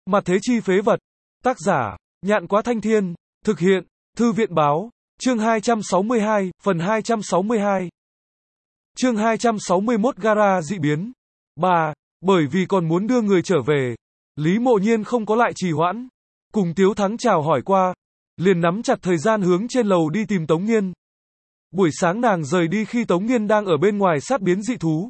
Mặt thế chi phế vật. Tác giả, Nhạn Quá Thanh Thiên. Thực hiện, Thư viện Báo. Chương 262, phần 262. Chương 261 Gara dị biến. 3. Bởi vì còn muốn đưa người trở về, Lý Mộ Nhiên không có lại trì hoãn. Cùng Tiếu Thắng chào hỏi qua, liền nắm chặt thời gian hướng trên lầu đi tìm Tống Nghiên. Buổi sáng nàng rời đi khi Tống Nghiên đang ở bên ngoài sát biến dị thú.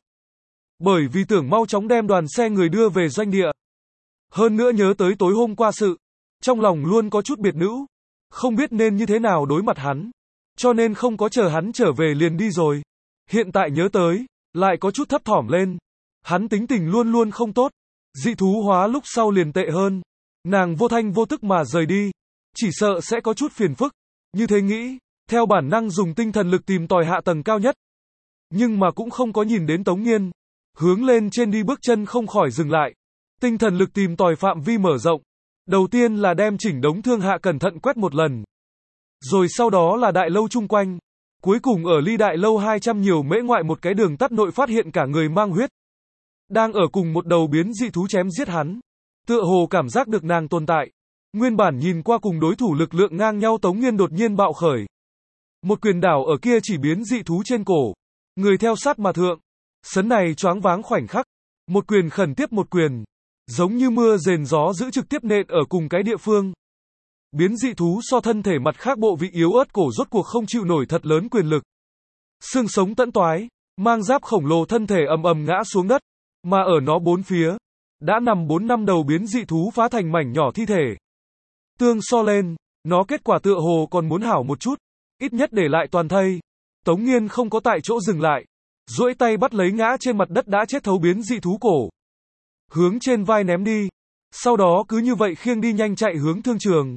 Bởi vì tưởng mau chóng đem đoàn xe người đưa về doanh địa. Hơn nữa nhớ tới tối hôm qua sự, trong lòng luôn có chút biệt nữ, không biết nên như thế nào đối mặt hắn, cho nên không có chờ hắn trở về liền đi rồi. Hiện tại nhớ tới, lại có chút thấp thỏm lên. Hắn tính tình luôn luôn không tốt, dị thú hóa lúc sau liền tệ hơn. Nàng vô thanh vô tức mà rời đi, chỉ sợ sẽ có chút phiền phức. Như thế nghĩ, theo bản năng dùng tinh thần lực tìm tòi hạ tầng cao nhất. Nhưng mà cũng không có nhìn đến Tống Nghiên. Hướng lên trên đi bước chân không khỏi dừng lại. Tinh thần lực tìm tòi phạm vi mở rộng. Đầu tiên là đem chỉnh đống thương hạ cẩn thận quét một lần. Rồi sau đó là đại lâu chung quanh. Cuối cùng ở ly đại lâu 200 nhiều mễ ngoại một cái đường tắt nội phát hiện cả người mang huyết. Đang ở cùng một đầu biến dị thú chém giết hắn. Tựa hồ cảm giác được nàng tồn tại. Nguyên bản nhìn qua cùng đối thủ lực lượng ngang nhau Tống Nghiên đột nhiên bạo khởi. Một quyền đảo ở kia chỉ biến dị thú trên cổ. Người theo sát mà thượng. Sấn này choáng váng khoảnh khắc. Một quyền khẩn tiếp một quyền. Giống như mưa rền gió giữ trực tiếp nện ở cùng cái địa phương. Biến dị thú so thân thể mặt khác bộ vị yếu ớt cổ rốt cuộc không chịu nổi thật lớn quyền lực. Xương sống tẫn toái, mang giáp khổng lồ thân thể ầm ầm ngã xuống đất. Mà ở nó bốn phía, đã nằm 4 năm đầu biến dị thú phá thành mảnh nhỏ thi thể. Tương so lên, nó kết quả tựa hồ còn muốn hảo một chút, ít nhất để lại toàn thây. Tống Nghiên không có tại chỗ dừng lại, duỗi tay bắt lấy ngã trên mặt đất đã chết thấu biến dị thú cổ. Hướng trên vai ném đi, sau đó cứ như vậy khiêng đi nhanh chạy hướng thương trường.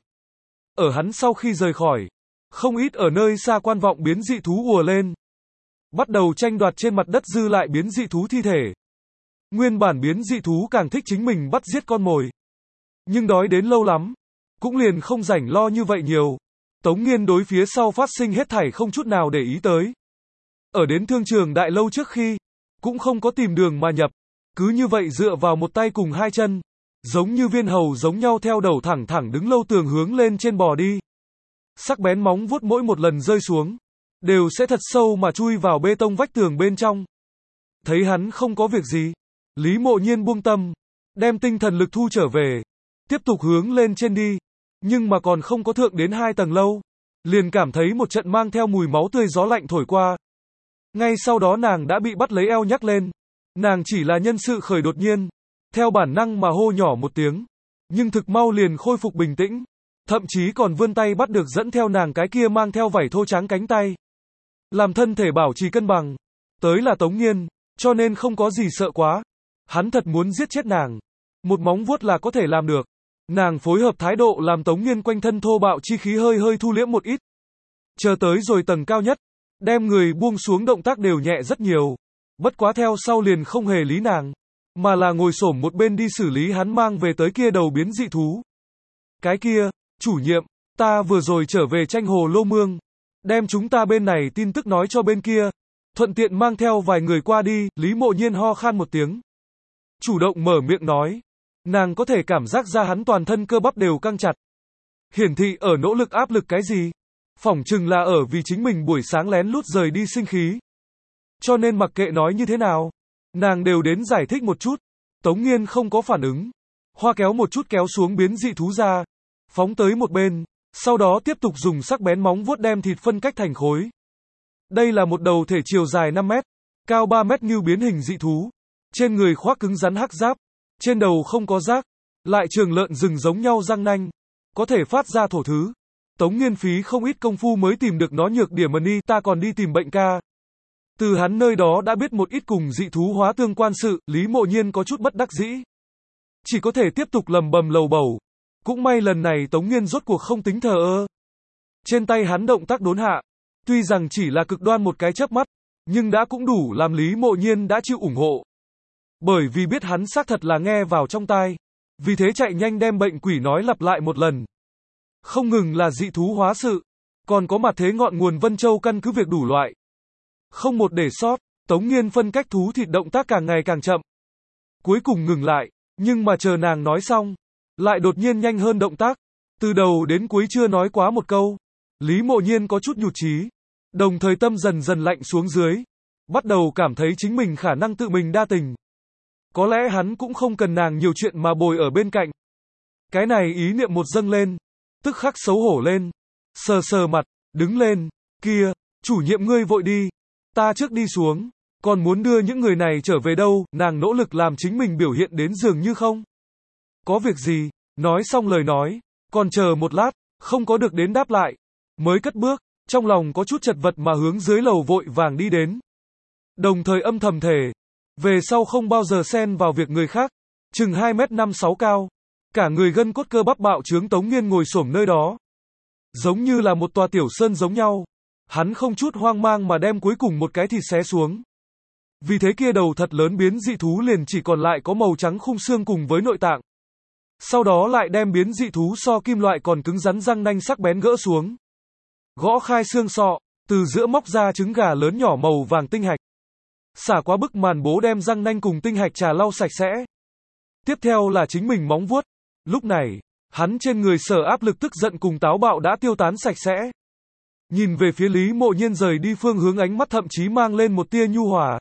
Ở hắn sau khi rời khỏi, không ít ở nơi xa quan vọng biến dị thú ùa lên. Bắt đầu tranh đoạt trên mặt đất dư lại biến dị thú thi thể. Nguyên bản biến dị thú càng thích chính mình bắt giết con mồi. Nhưng đói đến lâu lắm, cũng liền không rảnh lo như vậy nhiều. Tống Nghiên đối phía sau phát sinh hết thảy không chút nào để ý tới. Ở đến thương trường đại lâu trước khi, cũng không có tìm đường mà nhập. Cứ như vậy dựa vào một tay cùng hai chân, giống như viên hầu giống nhau theo đầu thẳng thẳng đứng lâu tường hướng lên trên bò đi. Sắc bén móng vuốt mỗi một lần rơi xuống, đều sẽ thật sâu mà chui vào bê tông vách tường bên trong. Thấy hắn không có việc gì, Lý Mộ Nhiên buông tâm, đem tinh thần lực thu trở về, tiếp tục hướng lên trên đi. Nhưng mà còn không có thượng đến 2 tầng lâu, liền cảm thấy một trận mang theo mùi máu tươi gió lạnh thổi qua. Ngay sau đó nàng đã bị bắt lấy eo nhắc lên. Nàng chỉ là nhân sự khởi đột nhiên, theo bản năng mà hô nhỏ một tiếng, nhưng thực mau liền khôi phục bình tĩnh, thậm chí còn vươn tay bắt được dẫn theo nàng cái kia mang theo vảy thô trắng cánh tay. Làm thân thể bảo trì cân bằng, tới là Tống Nghiên, cho nên không có gì sợ quá. Hắn thật muốn giết chết nàng, một móng vuốt là có thể làm được. Nàng phối hợp thái độ làm Tống Nghiên quanh thân thô bạo chi khí hơi hơi thu liễm một ít. Chờ tới rồi tầng cao nhất, đem người buông xuống động tác đều nhẹ rất nhiều. Bất quá theo sau liền không hề lý nàng, mà là ngồi xổm một bên đi xử lý hắn mang về tới kia đầu biến dị thú. Cái kia, chủ nhiệm, ta vừa rồi trở về tranh hồ lô mương, đem chúng ta bên này tin tức nói cho bên kia, thuận tiện mang theo vài người qua đi. Lý Mộ Nhiên ho khan một tiếng, chủ động mở miệng nói. Nàng có thể cảm giác ra hắn toàn thân cơ bắp đều căng chặt, hiển thị ở nỗ lực áp lực cái gì. Phỏng chừng là ở vì chính mình buổi sáng lén lút rời đi sinh khí. Cho nên mặc kệ nói như thế nào, nàng đều đến giải thích một chút. Tống Nghiên không có phản ứng, hoa kéo một chút kéo xuống biến dị thú ra, phóng tới một bên, sau đó tiếp tục dùng sắc bén móng vuốt đem thịt phân cách thành khối. Đây là một đầu thể chiều dài 5 mét, cao 3 mét như biến hình dị thú, trên người khoác cứng rắn hắc giáp, trên đầu không có rác, lại trường lợn rừng giống nhau răng nanh, có thể phát ra thổ thứ. Tống Nghiên phí không ít công phu mới tìm được nó nhược điểm mà ni, ta còn đi tìm bệnh ca. Từ hắn nơi đó đã biết một ít cùng dị thú hóa tương quan sự. Lý Mộ Nhiên có chút bất đắc dĩ, chỉ có thể tiếp tục lầm bầm lầu bầu. Cũng may lần này Tống Nghiên rốt cuộc không tính thờ ơ. Trên tay hắn động tác đốn hạ, tuy rằng chỉ là cực đoan một cái chớp mắt, nhưng đã cũng đủ làm Lý Mộ Nhiên đã chịu ủng hộ. Bởi vì biết hắn xác thật là nghe vào trong tai, vì thế chạy nhanh đem bệnh quỷ nói lặp lại một lần. Không ngừng là dị thú hóa sự, còn có mặt thế ngọn nguồn Vân Châu căn cứ việc đủ loại. Không một để sót. Tống Nghiên phân cách thú thịt động tác càng ngày càng chậm, cuối cùng ngừng lại. Nhưng mà chờ nàng nói xong, lại đột nhiên nhanh hơn động tác. Từ đầu đến cuối chưa nói quá một câu. Lý Mộ Nhiên có chút nhụt chí, đồng thời tâm dần dần lạnh xuống dưới. Bắt đầu cảm thấy chính mình khả năng tự mình đa tình. Có lẽ hắn cũng không cần nàng nhiều chuyện mà bồi ở bên cạnh. Cái này ý niệm một dâng lên, tức khắc xấu hổ lên. Sờ sờ mặt, đứng lên, kia, chủ nhiệm ngươi vội đi. Ta trước đi xuống, còn muốn đưa những người này trở về đâu, nàng nỗ lực làm chính mình biểu hiện đến dường như không. Có việc gì, nói xong lời nói, còn chờ một lát, không có được đến đáp lại. Mới cất bước, trong lòng có chút chật vật mà hướng dưới lầu vội vàng đi đến. Đồng thời âm thầm thề, về sau không bao giờ xen vào việc người khác. Chừng 2m56 cao, cả người gân cốt cơ bắp bạo trướng Tống Nghiên ngồi xổm nơi đó, giống như là một tòa tiểu sơn giống nhau. Hắn không chút hoang mang mà đem cuối cùng một cái thịt xé xuống. Vì thế kia đầu thật lớn biến dị thú liền chỉ còn lại có màu trắng khung xương cùng với nội tạng. Sau đó lại đem biến dị thú so kim loại còn cứng rắn răng nanh sắc bén gỡ xuống. Gõ khai xương sọ, từ giữa móc ra trứng gà lớn nhỏ màu vàng tinh hạch. Xả qua bức màn bố đem răng nanh cùng tinh hạch trà lau sạch sẽ. Tiếp theo là chính mình móng vuốt. Lúc này, hắn trên người sở áp lực tức giận cùng táo bạo đã tiêu tán sạch sẽ. Nhìn về phía Lý Mộ Nhiên rời đi phương hướng, ánh mắt thậm chí mang lên một tia nhu hòa.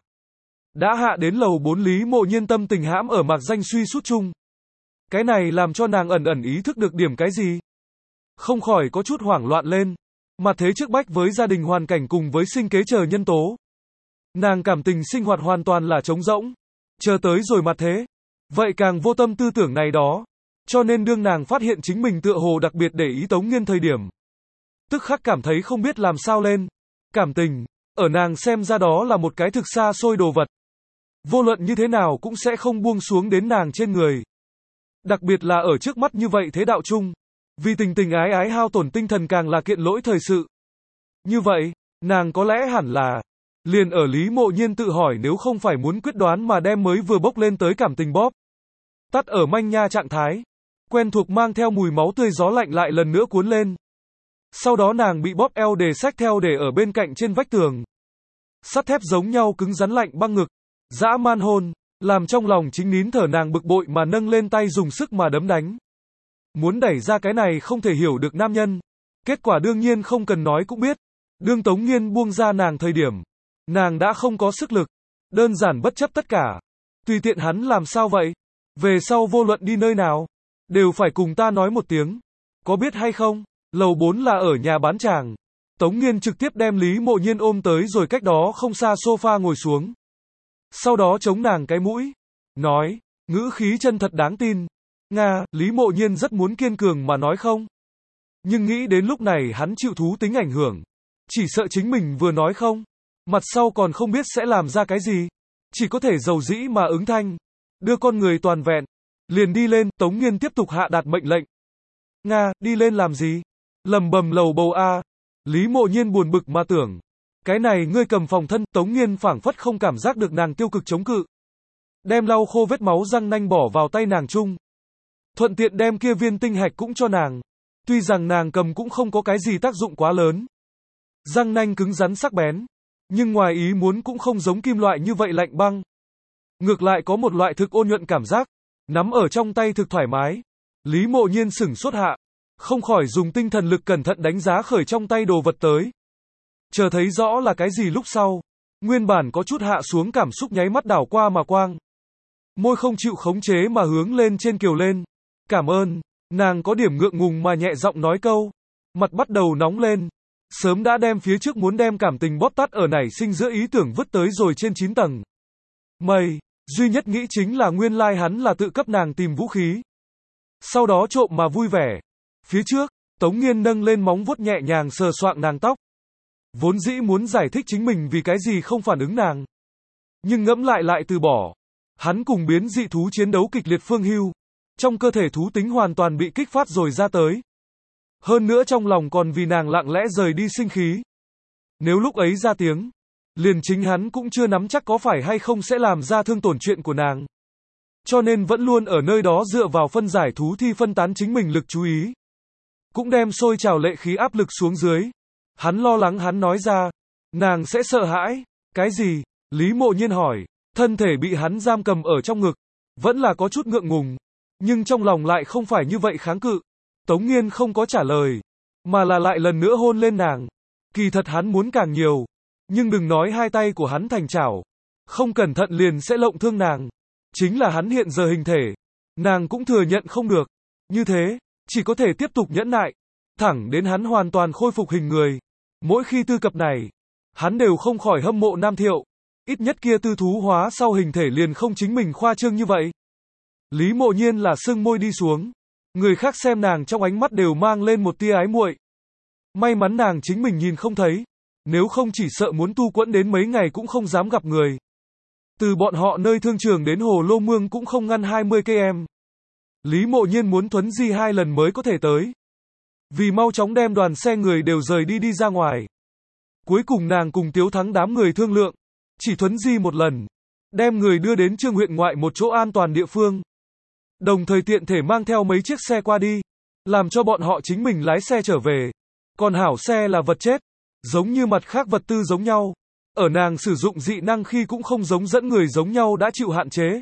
Đã hạ đến lầu 4, Lý Mộ Nhiên tâm tình hãm ở mạc danh suy sút chung. Cái này làm cho nàng ẩn ẩn ý thức được điểm cái gì. Không khỏi có chút hoảng loạn lên. Mà thế trước bách với gia đình hoàn cảnh cùng với sinh kế chờ nhân tố. Nàng cảm tình sinh hoạt hoàn toàn là trống rỗng. Chờ tới rồi mặt thế. Vậy càng vô tâm tư tưởng này đó. Cho nên đương nàng phát hiện chính mình tựa hồ đặc biệt để ý Tống Nghiên thời điểm. Tức khắc cảm thấy không biết làm sao lên. Cảm tình, ở nàng xem ra đó là một cái thực xa xôi đồ vật. Vô luận như thế nào cũng sẽ không buông xuống đến nàng trên người. Đặc biệt là ở trước mắt như vậy thế đạo chung. Vì tình tình ái ái hao tổn tinh thần càng là kiện lỗi thời sự. Như vậy, nàng có lẽ hẳn là liền ở Lý Mộ Nhiên tự hỏi nếu không phải muốn quyết đoán mà đem mới vừa bốc lên tới cảm tình bóp tắt ở manh nha trạng thái. Quen thuộc mang theo mùi máu tươi gió lạnh lại lần nữa cuốn lên. Sau đó nàng bị bóp eo để xách theo để ở bên cạnh trên vách tường. Sắt thép giống nhau cứng rắn lạnh băng ngực. Dã man hôn, làm trong lòng chính nín thở nàng bực bội mà nâng lên tay dùng sức mà đấm đánh. Muốn đẩy ra cái này không thể hiểu được nam nhân. Kết quả đương nhiên không cần nói cũng biết. Đương Tống Nghiên buông ra nàng thời điểm. Nàng đã không có sức lực. Đơn giản bất chấp tất cả. Tùy tiện hắn làm sao vậy? Về sau vô luận đi nơi nào, đều phải cùng ta nói một tiếng. Có biết hay không? Lầu 4 là ở nhà bán tràng. Tống Nghiên trực tiếp đem Lý Mộ Nhiên ôm tới rồi cách đó không xa sofa ngồi xuống. Sau đó chống nàng cái mũi. Nói, ngữ khí chân thật đáng tin. Nga, Lý Mộ Nhiên rất muốn kiên cường mà nói không. Nhưng nghĩ đến lúc này hắn chịu thú tính ảnh hưởng. Chỉ sợ chính mình vừa nói không. Mặt sau còn không biết sẽ làm ra cái gì. Chỉ có thể dầu dĩ mà ứng thanh. Đưa con người toàn vẹn. Liền đi lên, Tống Nghiên tiếp tục hạ đạt mệnh lệnh. Nga, đi lên làm gì? Lầm bầm lầu bầu a. Lý Mộ Nhiên buồn bực mà tưởng. Cái này ngươi cầm phòng thân, Tống Nghiên phảng phất không cảm giác được nàng tiêu cực chống cự. Đem lau khô vết máu răng nanh bỏ vào tay nàng chung. Thuận tiện đem kia viên tinh hạch cũng cho nàng. Tuy rằng nàng cầm cũng không có cái gì tác dụng quá lớn. Răng nanh cứng rắn sắc bén. Nhưng ngoài ý muốn cũng không giống kim loại như vậy lạnh băng. Ngược lại có một loại thực ôn nhuận cảm giác. Nắm ở trong tay thực thoải mái. Lý Mộ Nhiên sửng sốt hạ. Không khỏi dùng tinh thần lực cẩn thận đánh giá khởi trong tay đồ vật tới. Chờ thấy rõ là cái gì lúc sau. Nguyên bản có chút hạ xuống cảm xúc nháy mắt đảo qua mà quang. Môi không chịu khống chế mà hướng lên trên kiều lên. Cảm ơn. Nàng có điểm ngượng ngùng mà nhẹ giọng nói câu. Mặt bắt đầu nóng lên. Sớm đã đem phía trước muốn đem cảm tình bóp tắt ở nảy sinh giữa ý tưởng vứt tới rồi trên 9 tầng. Mây, duy nhất nghĩ chính là nguyên lai hắn là tự cấp nàng tìm vũ khí. Sau đó trộm mà vui vẻ. Phía trước, Tống Nghiên nâng lên móng vuốt nhẹ nhàng sờ soạng nàng tóc. Vốn dĩ muốn giải thích chính mình vì cái gì không phản ứng nàng. Nhưng ngẫm lại từ bỏ. Hắn cùng biến dị thú chiến đấu kịch liệt phương hưu. Trong cơ thể thú tính hoàn toàn bị kích phát rồi ra tới. Hơn nữa trong lòng còn vì nàng lặng lẽ rời đi sinh khí. Nếu lúc ấy ra tiếng, liền chính hắn cũng chưa nắm chắc có phải hay không sẽ làm ra thương tổn chuyện của nàng. Cho nên vẫn luôn ở nơi đó dựa vào phân giải thú thi phân tán chính mình lực chú ý. Cũng đem sôi trào lệ khí áp lực xuống dưới. Hắn lo lắng hắn nói ra. Nàng sẽ sợ hãi. Cái gì? Lý Mộ Nhiên hỏi. Thân thể bị hắn giam cầm ở trong ngực. Vẫn là có chút ngượng ngùng. Nhưng trong lòng lại không phải như vậy kháng cự. Tống Nghiên không có trả lời, mà là lại lần nữa hôn lên nàng. Kỳ thật hắn muốn càng nhiều, nhưng đừng nói hai tay của hắn thành chảo, không cẩn thận liền sẽ lộng thương nàng. Chính là hắn hiện giờ hình thể, nàng cũng thừa nhận không được. Như thế, chỉ có thể tiếp tục nhẫn nại, thẳng đến hắn hoàn toàn khôi phục hình người. Mỗi khi tư cập này, hắn đều không khỏi hâm mộ Nam Thiệu. Ít nhất kia tư thú hóa sau hình thể liền không chính mình khoa trương như vậy. Lý Mộ Nhiên là sưng môi đi xuống. Người khác xem nàng trong ánh mắt đều mang lên một tia ái muội. May mắn nàng chính mình nhìn không thấy. Nếu không chỉ sợ muốn tu quẫn đến mấy ngày cũng không dám gặp người. Từ bọn họ nơi thương trường đến Hồ Lô Mương cũng không ngăn 20 km. Lý Mộ Nhiên muốn thuấn di 2 lần mới có thể tới. Vì mau chóng đem đoàn xe người đều rời đi ra ngoài. Cuối cùng nàng cùng Tiếu Thắng đám người thương lượng. Chỉ thuấn di một lần. Đem người đưa đến Trương huyện ngoại một chỗ an toàn địa phương. Đồng thời tiện thể mang theo mấy chiếc xe qua đi. Làm cho bọn họ chính mình lái xe trở về. Còn hảo xe là vật chết. Giống như mặt khác vật tư giống nhau. Ở nàng sử dụng dị năng khi cũng không giống dẫn người giống nhau đã chịu hạn chế.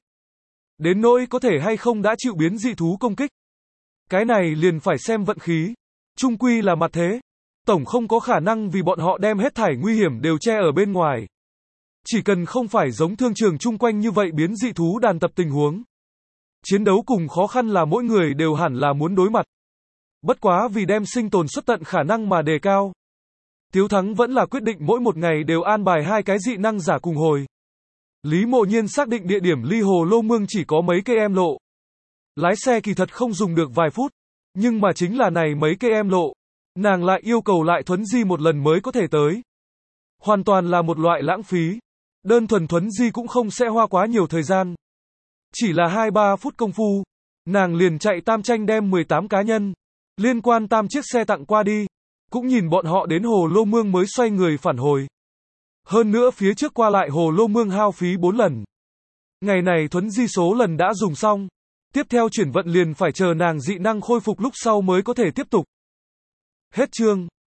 Đến nỗi có thể hay không đã chịu biến dị thú công kích. Cái này liền phải xem vận khí. Chung quy là mặt thế. Tổng không có khả năng vì bọn họ đem hết thảy nguy hiểm đều che ở bên ngoài. Chỉ cần không phải giống thương trường chung quanh như vậy biến dị thú đàn tập tình huống. Chiến đấu cùng khó khăn là mỗi người đều hẳn là muốn đối mặt. Bất quá vì đem sinh tồn suất tận khả năng mà đề cao. Tiếu Thắng vẫn là quyết định mỗi một ngày đều an bài 2 cái dị năng giả cùng hồi. Lý Mộ Nhiên xác định địa điểm ly Hồ Lô Mương chỉ có mấy cây em lộ. Lái xe kỳ thật không dùng được vài phút, nhưng mà chính là này mấy cây em lộ, nàng lại yêu cầu lại thuấn di một lần mới có thể tới. Hoàn toàn là một loại lãng phí. Đơn thuần thuấn di cũng không sẽ hoa quá nhiều thời gian. Chỉ là 2-3 phút công phu, nàng liền chạy tam tranh đem 18 cá nhân, liên quan tam chiếc xe tặng qua đi. Cũng nhìn bọn họ đến Hồ Lô Mương mới xoay người phản hồi. Hơn nữa phía trước qua lại Hồ Lô Mương hao phí 4 lần. Ngày này thuấn di số lần đã dùng xong. Tiếp theo chuyển vận liền phải chờ nàng dị năng khôi phục lúc sau mới có thể tiếp tục. Hết chương.